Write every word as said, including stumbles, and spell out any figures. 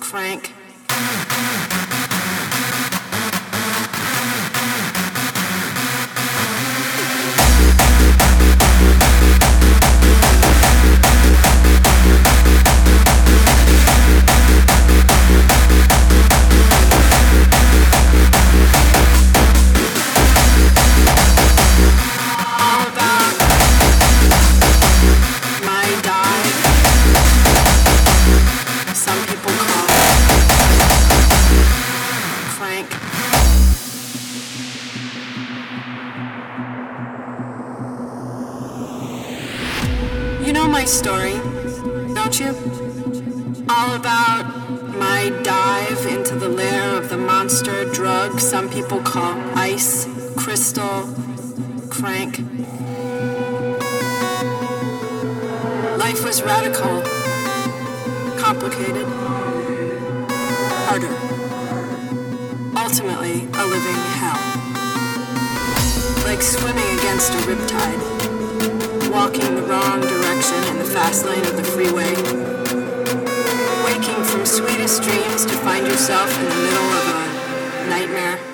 Crank. You know my story, don't you? All about my dive into the lair of the monster drug some people call ice, crystal, crank. Life was radical, complicated, harder. Ultimately, a living hell. Like swimming against a riptide, walking the wrong direction in the fast lane of the freeway, waking from sweetest dreams to find yourself in the middle of a nightmare.